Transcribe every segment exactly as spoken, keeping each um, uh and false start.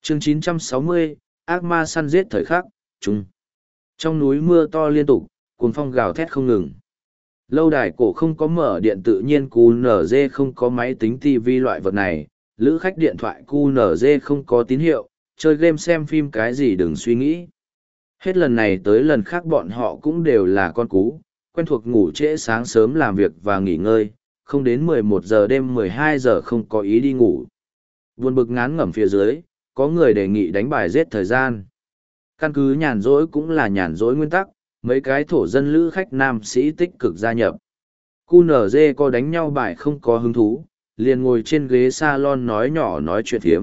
Chương chín trăm sáu mươi, ác ma săn giết thời khắc, chúng. Trong núi mưa to liên tục, cuồng phong gào thét không ngừng. Lâu đài cổ không có mở điện tự nhiên cu en giê không có máy tính ti vi loại vật này, lữ khách điện thoại cu en giê không có tín hiệu, chơi game xem phim cái gì đừng suy nghĩ. Hết lần này tới lần khác bọn họ cũng đều là con cú, quen thuộc ngủ trễ sáng sớm làm việc và nghỉ ngơi, không đến mười một giờ đêm mười hai giờ không có ý đi ngủ. Buồn bực ngán ngẩm phía dưới, có người đề nghị đánh bài giết thời gian. Căn cứ nhàn rỗi cũng là nhàn rỗi nguyên tắc, mấy cái thổ dân lữ khách nam sĩ tích cực gia nhập. cu en giê có đánh nhau bài không có hứng thú, liền ngồi trên ghế salon nói nhỏ nói chuyện phiếm.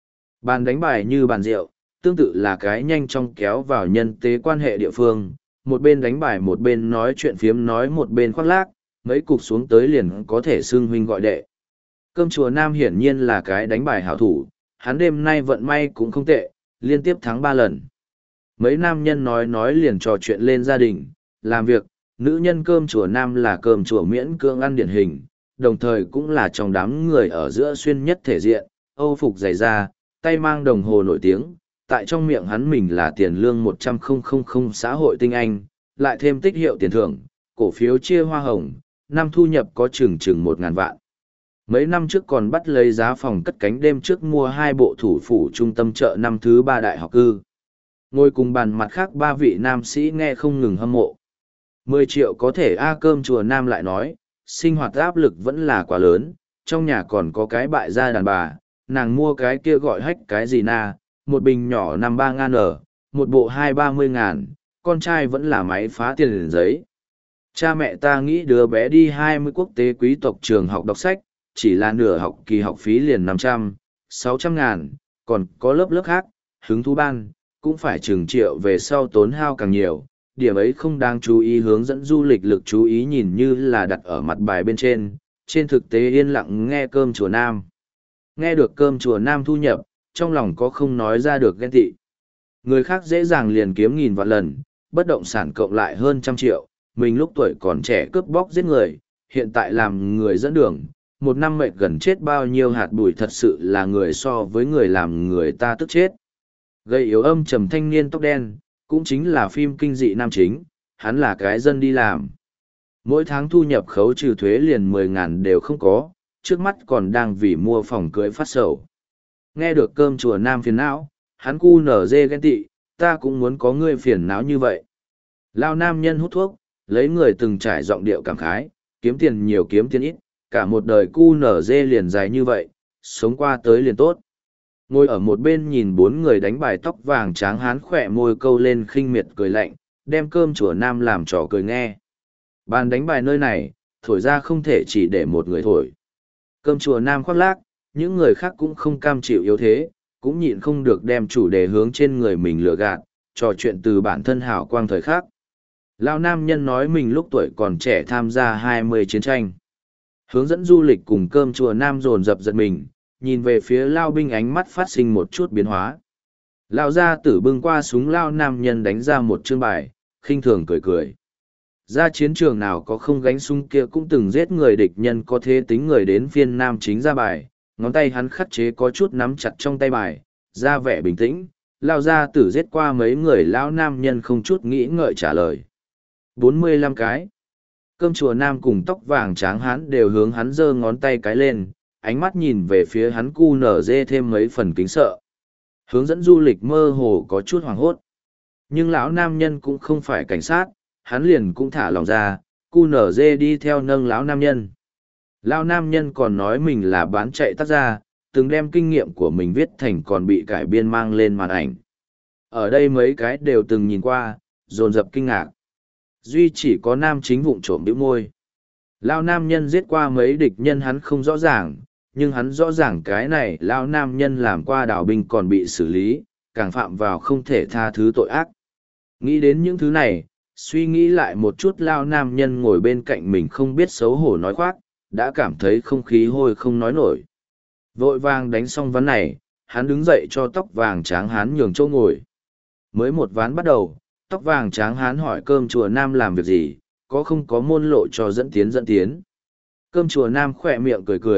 Bàn đánh bài như bàn rượu, tương tự là cái nhanh chóng kéo vào nhân tế quan hệ địa phương, một bên đánh bài một bên nói chuyện phiếm nói một bên khoác lác, mấy cục xuống tới liền có thể xưng huynh gọi đệ. Cơm chùa Nam hiển nhiên là cái đánh bài hảo thủ, hắn đêm nay vận may cũng không tệ, liên tiếp thắng ba lần. Mấy nam nhân nói nói liền trò chuyện lên gia đình, làm việc, nữ nhân cơm chùa Nam là cơm chùa miễn cưỡng ăn điển hình, đồng thời cũng là trong đám người ở giữa xuyên nhất thể diện, âu phục dày da, tay mang đồng hồ nổi tiếng, tại trong miệng hắn mình là tiền lương một trăm nghìn xã hội tinh anh, lại thêm tích hiệu tiền thưởng, cổ phiếu chia hoa hồng, năm thu nhập có chừng chừng một ngàn vạn. Mấy năm trước còn bắt lấy giá phòng cất cánh đêm trước mua hai bộ thủ phủ trung tâm chợ năm thứ ba đại học cư. Ngồi cùng bàn mặt khác ba vị nam sĩ nghe không ngừng hâm mộ. Mười triệu có thể A cơm chùa Nam lại nói, sinh hoạt áp lực vẫn là quá lớn, trong nhà còn có cái bại gia đàn bà, nàng mua cái kia gọi hách cái gì na, một bình nhỏ năm ba ngàn ở, một bộ hai ba mươi ngàn, con trai vẫn là máy phá tiền liền giấy. Cha mẹ ta nghĩ đứa bé đi hai mươi quốc tế quý tộc trường học đọc sách, chỉ là nửa học kỳ học phí liền năm trăm, sáu trăm ngàn, còn có lớp lớp khác, hứng thú ban, cũng phải chừng triệu về sau tốn hao càng nhiều. Điểm ấy không đáng chú ý hướng dẫn du lịch lực chú ý nhìn như là đặt ở mặt bài bên trên, trên thực tế yên lặng nghe cơm chùa Nam. Nghe được cơm chùa Nam thu nhập, trong lòng có không nói ra được ghen tị. Người khác dễ dàng liền kiếm nghìn vạn lần, bất động sản cộng lại hơn trăm triệu, mình lúc tuổi còn trẻ cướp bóc giết người, hiện tại làm người dẫn đường, một năm mệt gần chết bao nhiêu hạt bụi thật sự là người so với người làm người ta tức chết. Gây yếu âm trầm thanh niên tóc đen, cũng chính là phim kinh dị nam chính, hắn là cái dân đi làm. Mỗi tháng thu nhập khấu trừ thuế liền mười ngàn đều không có, trước mắt còn đang vì mua phòng cưới phát sầu. Nghe được cơm chùa Nam phiền não, hắn cu nở dê ghen tị, ta cũng muốn có người phiền não như vậy. Lao nam nhân hút thuốc, lấy người từng trải giọng điệu cảm khái, kiếm tiền nhiều kiếm tiền ít, cả một đời cu nở dê liền dài như vậy, sống qua tới liền tốt. Ngồi ở một bên nhìn bốn người đánh bài tóc vàng tráng hán khỏe môi câu lên khinh miệt cười lạnh, đem cơm chùa Nam làm trò cười nghe. Bàn đánh bài nơi này, thổi ra không thể chỉ để một người thổi. Cơm chùa Nam khoác lác, những người khác cũng không cam chịu yếu thế, cũng nhịn không được đem chủ đề hướng trên người mình lừa gạt, trò chuyện từ bản thân hảo quang thời khắc. Lão nam nhân nói mình lúc tuổi còn trẻ tham gia hai mươi chiến tranh. Hướng dẫn du lịch cùng cơm chùa Nam dồn dập giật mình, nhìn về phía Lao binh ánh mắt phát sinh một chút biến hóa. Lao gia tử bưng qua súng Lao nam nhân đánh ra một chương bài, khinh thường cười cười. Ra chiến trường nào có không gánh súng kia cũng từng giết người địch nhân có thế tính người đến phiên nam chính ra bài, ngón tay hắn khắt chế có chút nắm chặt trong tay bài, ra vẻ bình tĩnh. Lao gia tử giết qua mấy người Lão nam nhân không chút nghĩ ngợi trả lời. bốn mươi lăm cái. Cơm chùa Nam cùng tóc vàng tráng hắn đều hướng hắn giơ ngón tay cái lên, ánh mắt nhìn về phía hắn cu nở dê thêm mấy phần kính sợ. Hướng dẫn du lịch mơ hồ có chút hoảng hốt. Nhưng lão nam nhân cũng không phải cảnh sát, hắn liền cũng thả lòng ra, cu nở dê đi theo nâng lão nam nhân. Lão nam nhân còn nói mình là bán chạy tác gia, từng đem kinh nghiệm của mình viết thành còn bị cải biên mang lên màn ảnh. Ở đây mấy cái đều từng nhìn qua, dồn dập kinh ngạc. Duy chỉ có nam chính vụng trộm bĩu môi. Lão nam nhân giết qua mấy địch nhân hắn không rõ ràng, nhưng hắn rõ ràng cái này lão nam nhân làm qua đảo binh còn bị xử lý, càng phạm vào không thể tha thứ tội ác. Nghĩ đến những thứ này, suy nghĩ lại một chút lão nam nhân ngồi bên cạnh mình không biết xấu hổ nói khoác, đã cảm thấy không khí hôi không nói nổi. Vội vàng đánh xong ván này, hắn đứng dậy cho tóc vàng tráng hán nhường chỗ ngồi. Mới một ván bắt đầu, tóc vàng tráng hán hỏi cơm chùa Nam làm việc gì, có không có môn lộ cho dẫn tiến dẫn tiến. Cơm chùa Nam khỏe miệng cười cười,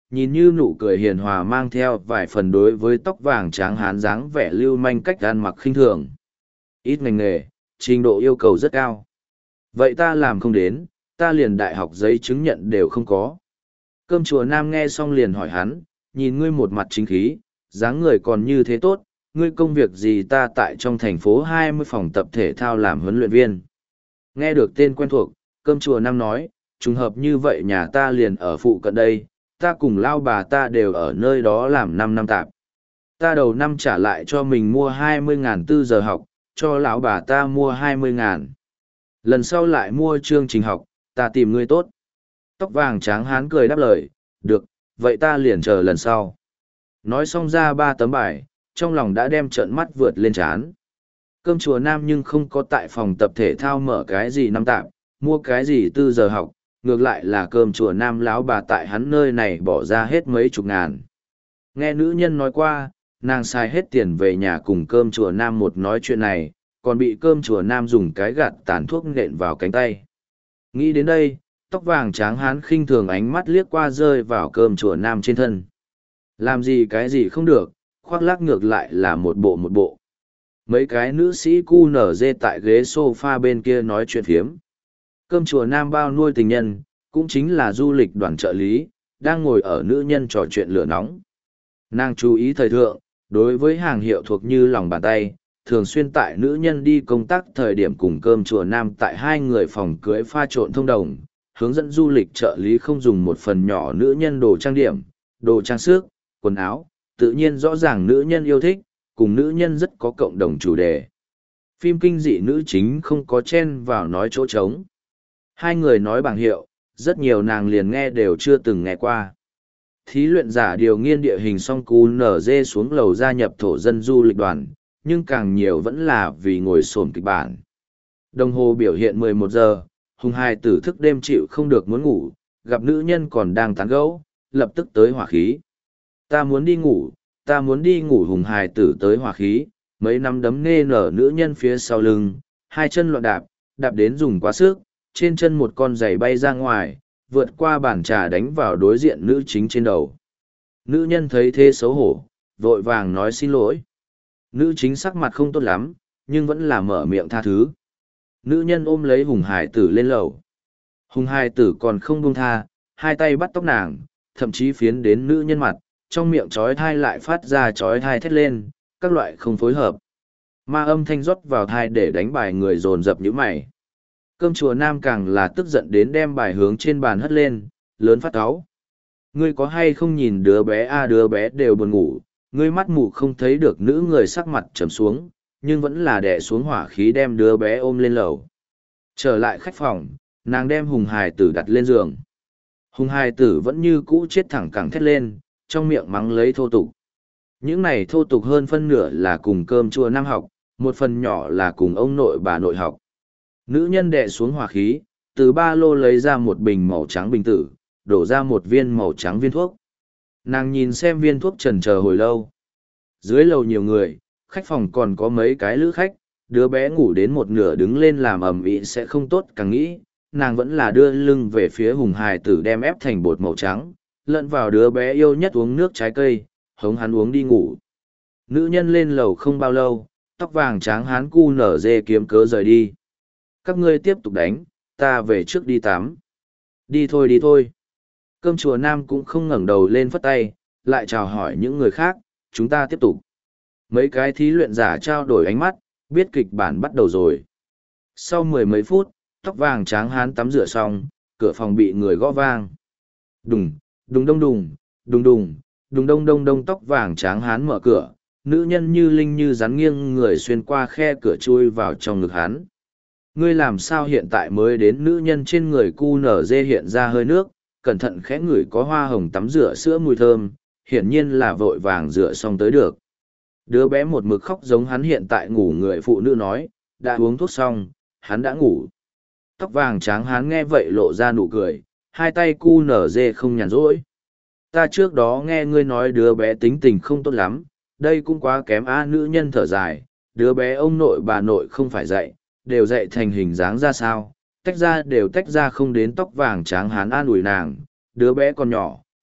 nhìn như nụ cười hiền hòa mang theo vài phần đối với tóc vàng tráng hán dáng vẻ lưu manh cách ăn mặc khinh thường. Ít ngành nghề, trình độ yêu cầu rất cao. Vậy ta làm không đến, ta liền đại học giấy chứng nhận đều không có. Cơm chùa Nam nghe xong liền hỏi hắn, nhìn ngươi một mặt chính khí, dáng người còn như thế tốt, ngươi công việc gì ta tại trong thành phố hai mươi phòng tập thể thao làm huấn luyện viên. Nghe được tên quen thuộc, cơm chùa Nam nói, trùng hợp như vậy nhà ta liền ở phụ cận đây, ta cùng lao bà ta đều ở nơi đó làm năm năm tạp. Ta đầu năm trả lại cho mình mua hai mươi ngàn tư giờ học, cho lão bà ta mua hai mươi ngàn. Lần sau lại mua chương trình học, ta tìm ngươi tốt. Tóc vàng tráng hán cười đáp lời, được, vậy ta liền chờ lần sau. Nói xong ra ba tấm bài, trong lòng đã đem trợn mắt vượt lên trán. Cơm chùa Nam nhưng không có tại phòng tập thể thao mở cái gì năm tạm, mua cái gì tư giờ học, ngược lại là cơm chùa Nam lão bà tại hắn nơi này bỏ ra hết mấy chục ngàn. Nghe nữ nhân nói qua, nàng xài hết tiền về nhà cùng cơm chùa Nam một nói chuyện này, còn bị cơm chùa Nam dùng cái gạt tàn thuốc nện vào cánh tay. Nghĩ đến đây, tóc vàng tráng hán khinh thường ánh mắt liếc qua rơi vào cơm chùa Nam trên thân. Làm gì cái gì không được, khoác lác ngược lại là một bộ một bộ. Mấy cái nữ sĩ cu nở dê tại ghế sofa bên kia nói chuyện phiếm. Cơm chùa Nam bao nuôi tình nhân, cũng chính là du lịch đoàn trợ lý, đang ngồi ở nữ nhân trò chuyện lửa nóng. Nàng chú ý thời thượng, đối với hàng hiệu thuộc như lòng bàn tay, thường xuyên tại nữ nhân đi công tác thời điểm cùng cơm chùa Nam tại hai người phòng cưới pha trộn thông đồng, hướng dẫn du lịch trợ lý không dùng một phần nhỏ nữ nhân đồ trang điểm, đồ trang sức, quần áo, tự nhiên rõ ràng nữ nhân yêu thích, cùng nữ nhân rất có cộng đồng chủ đề. Phim kinh dị nữ chính không có chen vào nói chỗ trống. Hai người nói bảng hiệu, rất nhiều nàng liền nghe đều chưa từng nghe qua. Thí luyện giả điều nghiên địa hình song cú nở dê xuống lầu gia nhập thổ dân du lịch đoàn, nhưng càng nhiều vẫn là vì ngồi xổm kịch bản. Đồng hồ biểu hiện mười một giờ, Hùng Hai tử thức đêm chịu không được muốn ngủ, gặp nữ nhân còn đang tán gẫu, lập tức tới hỏa khí. Ta muốn đi ngủ, ta muốn đi ngủ. Hùng Hai tử tới hỏa khí, mấy nắm đấm nê nở nữ nhân phía sau lưng, hai chân loạn đạp, đạp đến dùng quá sức, trên chân một con giày bay ra ngoài, vượt qua bàn trà đánh vào đối diện nữ chính trên đầu. Nữ nhân thấy thế xấu hổ, vội vàng nói xin lỗi. Nữ chính sắc mặt không tốt lắm, nhưng vẫn là mở miệng tha thứ. Nữ nhân ôm lấy Hùng Hải tử lên lầu. Hùng Hải tử còn không buông tha, hai tay bắt tóc nàng, thậm chí phiến đến nữ nhân mặt, trong miệng trói thai lại phát ra trói thai thét lên, các loại không phối hợp. Ma âm thanh rót vào thai để đánh bài người dồn dập như mày. Cơm chùa Nam càng là tức giận đến đem bài hướng trên bàn hất lên, lớn phát cáu. Ngươi có hay không nhìn đứa bé a đứa bé đều buồn ngủ, ngươi mắt mù không thấy được nữ người sắc mặt trầm xuống, nhưng vẫn là đè xuống hỏa khí đem đứa bé ôm lên lầu. Trở lại khách phòng, nàng đem Hùng Hải tử đặt lên giường. Hùng Hải tử vẫn như cũ chết thẳng cẳng thét lên, trong miệng mắng lấy thô tục. Những này thô tục hơn phân nửa là cùng cơm chùa Nam học, một phần nhỏ là cùng ông nội bà nội học. Nữ nhân đè xuống hỏa khí, từ ba lô lấy ra một bình màu trắng bình tử, đổ ra một viên màu trắng viên thuốc. Nàng nhìn xem viên thuốc trần chờ hồi lâu. Dưới lầu nhiều người, khách phòng còn có mấy cái lữ khách, đứa bé ngủ đến một nửa đứng lên làm ầm ĩ sẽ không tốt càng nghĩ, nàng vẫn là đưa lưng về phía Hùng Hải tử đem ép thành bột màu trắng, lẫn vào đứa bé yêu nhất uống nước trái cây, hống hắn uống đi ngủ. Nữ nhân lên lầu không bao lâu, tóc vàng tráng hán cu nở dê kiếm cớ rời đi. Các ngươi tiếp tục đánh, ta về trước đi tắm. Đi thôi đi thôi. Cơm chùa Nam cũng không ngẩng đầu lên phất tay, lại chào hỏi những người khác, chúng ta tiếp tục. Mấy cái thí luyện giả trao đổi ánh mắt, biết kịch bản bắt đầu rồi. Sau mười mấy phút, tóc vàng tráng hán tắm rửa xong, cửa phòng bị người gõ vang. Đùng, đùng đông đùng, đùng đùng, đùng đông đông đông tóc vàng tráng hán mở cửa, nữ nhân như linh như rắn nghiêng người xuyên qua khe cửa chui vào trong ngực hắn. Ngươi làm sao hiện tại mới đến? Nữ nhân trên người cu nở dê hiện ra hơi nước, cẩn thận khẽ ngửi có hoa hồng tắm rửa sữa mùi thơm, hiển nhiên là vội vàng rửa xong tới được. Đứa bé một mực khóc giống hắn hiện tại ngủ, người phụ nữ nói, đã uống thuốc xong, hắn đã ngủ. Tóc vàng tráng hán nghe vậy lộ ra nụ cười, hai tay cu nở dê không nhàn rỗi. Ta trước đó nghe ngươi nói đứa bé tính tình không tốt lắm, đây cũng quá kém a. Nữ nhân thở dài, đứa bé ông nội bà nội không phải dạy, đều dạy thành hình dáng ra sao, tách ra đều tách ra không đến. Tóc vàng tráng hán an ủi nàng, đứa bé còn nhỏ,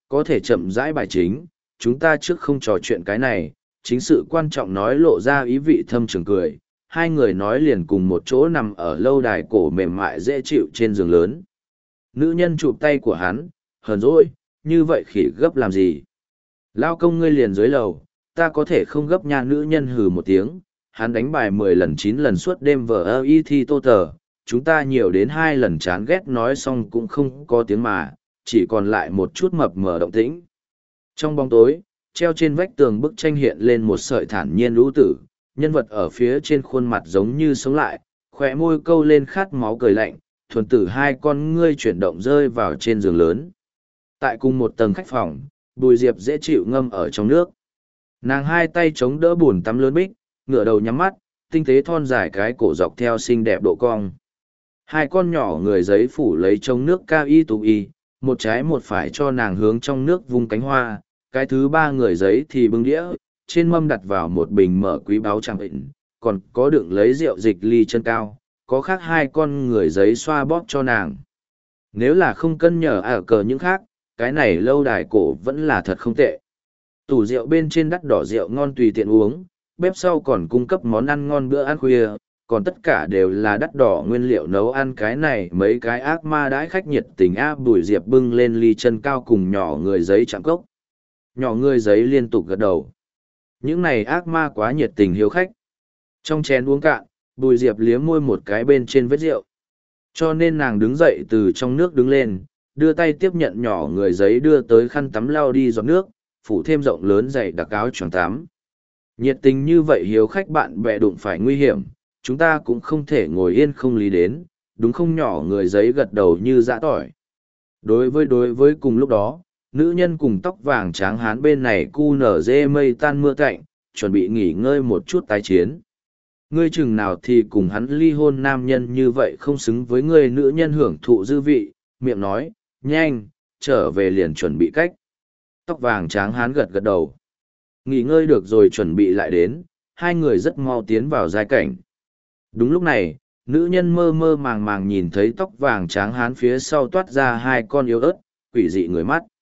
có thể chậm rãi bài chính, chúng ta trước không trò chuyện cái này, chính sự quan trọng nói lộ ra ý vị thâm trường cười, hai người nói liền cùng một chỗ nằm ở lâu đài cổ mềm mại dễ chịu trên giường lớn. Nữ nhân chụp tay của hắn, hờn dỗi, như vậy khỉ gấp làm gì? Lao công ngươi liền dưới lầu, ta có thể không gấp nha. Nữ nhân hừ một tiếng, hắn đánh bài mười lần chín lần suốt đêm vờ ơ y thi tô tờ, chúng ta nhiều đến hai lần chán ghét nói xong cũng không có tiếng mà, chỉ còn lại một chút mập mờ động tĩnh. Trong bóng tối, treo trên vách tường bức tranh hiện lên một sợi thản nhiên lũ tử, nhân vật ở phía trên khuôn mặt giống như sống lại, khỏe môi câu lên khát máu cười lạnh, thuần tử hai con ngươi chuyển động rơi vào trên giường lớn. Tại cùng một tầng khách phòng, Bùi Diệp dễ chịu ngâm ở trong nước. Nàng hai tay chống đỡ bùn tắm lớn bích, ngửa đầu nhắm mắt, tinh tế thon dài cái cổ dọc theo xinh đẹp độ cong. Hai con nhỏ người giấy phủ lấy trong nước cao y tụ y, một trái một phải cho nàng hướng trong nước vung cánh hoa, cái thứ ba người giấy thì bưng đĩa, trên mâm đặt vào một bình mở quý báo trang bệnh, còn có đựng lấy rượu dịch ly chân cao, có khác hai con người giấy xoa bóp cho nàng. Nếu là không cân nhở ở cờ những khác, cái này lâu đài cổ vẫn là thật không tệ. Tủ rượu bên trên đắt đỏ rượu ngon tùy tiện uống, bếp sau còn cung cấp món ăn ngon bữa ăn khuya, còn tất cả đều là đắt đỏ nguyên liệu nấu ăn. Cái này mấy cái ác ma đãi khách nhiệt tình áp Bùi Diệp bưng lên ly chân cao cùng nhỏ người giấy chạm cốc. Nhỏ người giấy liên tục gật đầu. Những này ác ma quá nhiệt tình hiếu khách. Trong chén uống cạn, Bùi Diệp liếm môi một cái bên trên vết rượu. Cho nên nàng đứng dậy từ trong nước đứng lên, đưa tay tiếp nhận nhỏ người giấy đưa tới khăn tắm lau đi giọt nước, phủ thêm rộng lớn dày đặc áo choàng tắm. Nhiệt tình như vậy hiếu khách bạn bè đụng phải nguy hiểm, chúng ta cũng không thể ngồi yên không lý đến, đúng không? Nhỏ người giấy gật đầu như dã tỏi. Đối với đối với cùng lúc đó, nữ nhân cùng tóc vàng tráng hán bên này cu nở dê mây tan mưa cạnh, chuẩn bị nghỉ ngơi một chút tái chiến. Ngươi chừng nào thì cùng hắn ly hôn, nam nhân như vậy không xứng với ngươi. Nữ nhân hưởng thụ dư vị, miệng nói, nhanh, trở về liền chuẩn bị cách. Tóc vàng tráng hán gật gật đầu. Nghỉ ngơi được rồi chuẩn bị lại đến, hai người rất mau tiến vào giai cảnh. Đúng lúc này, nữ nhân mơ mơ màng màng nhìn thấy tóc vàng tráng hán phía sau toát ra hai con yếu ớt, quỷ dị người mắt.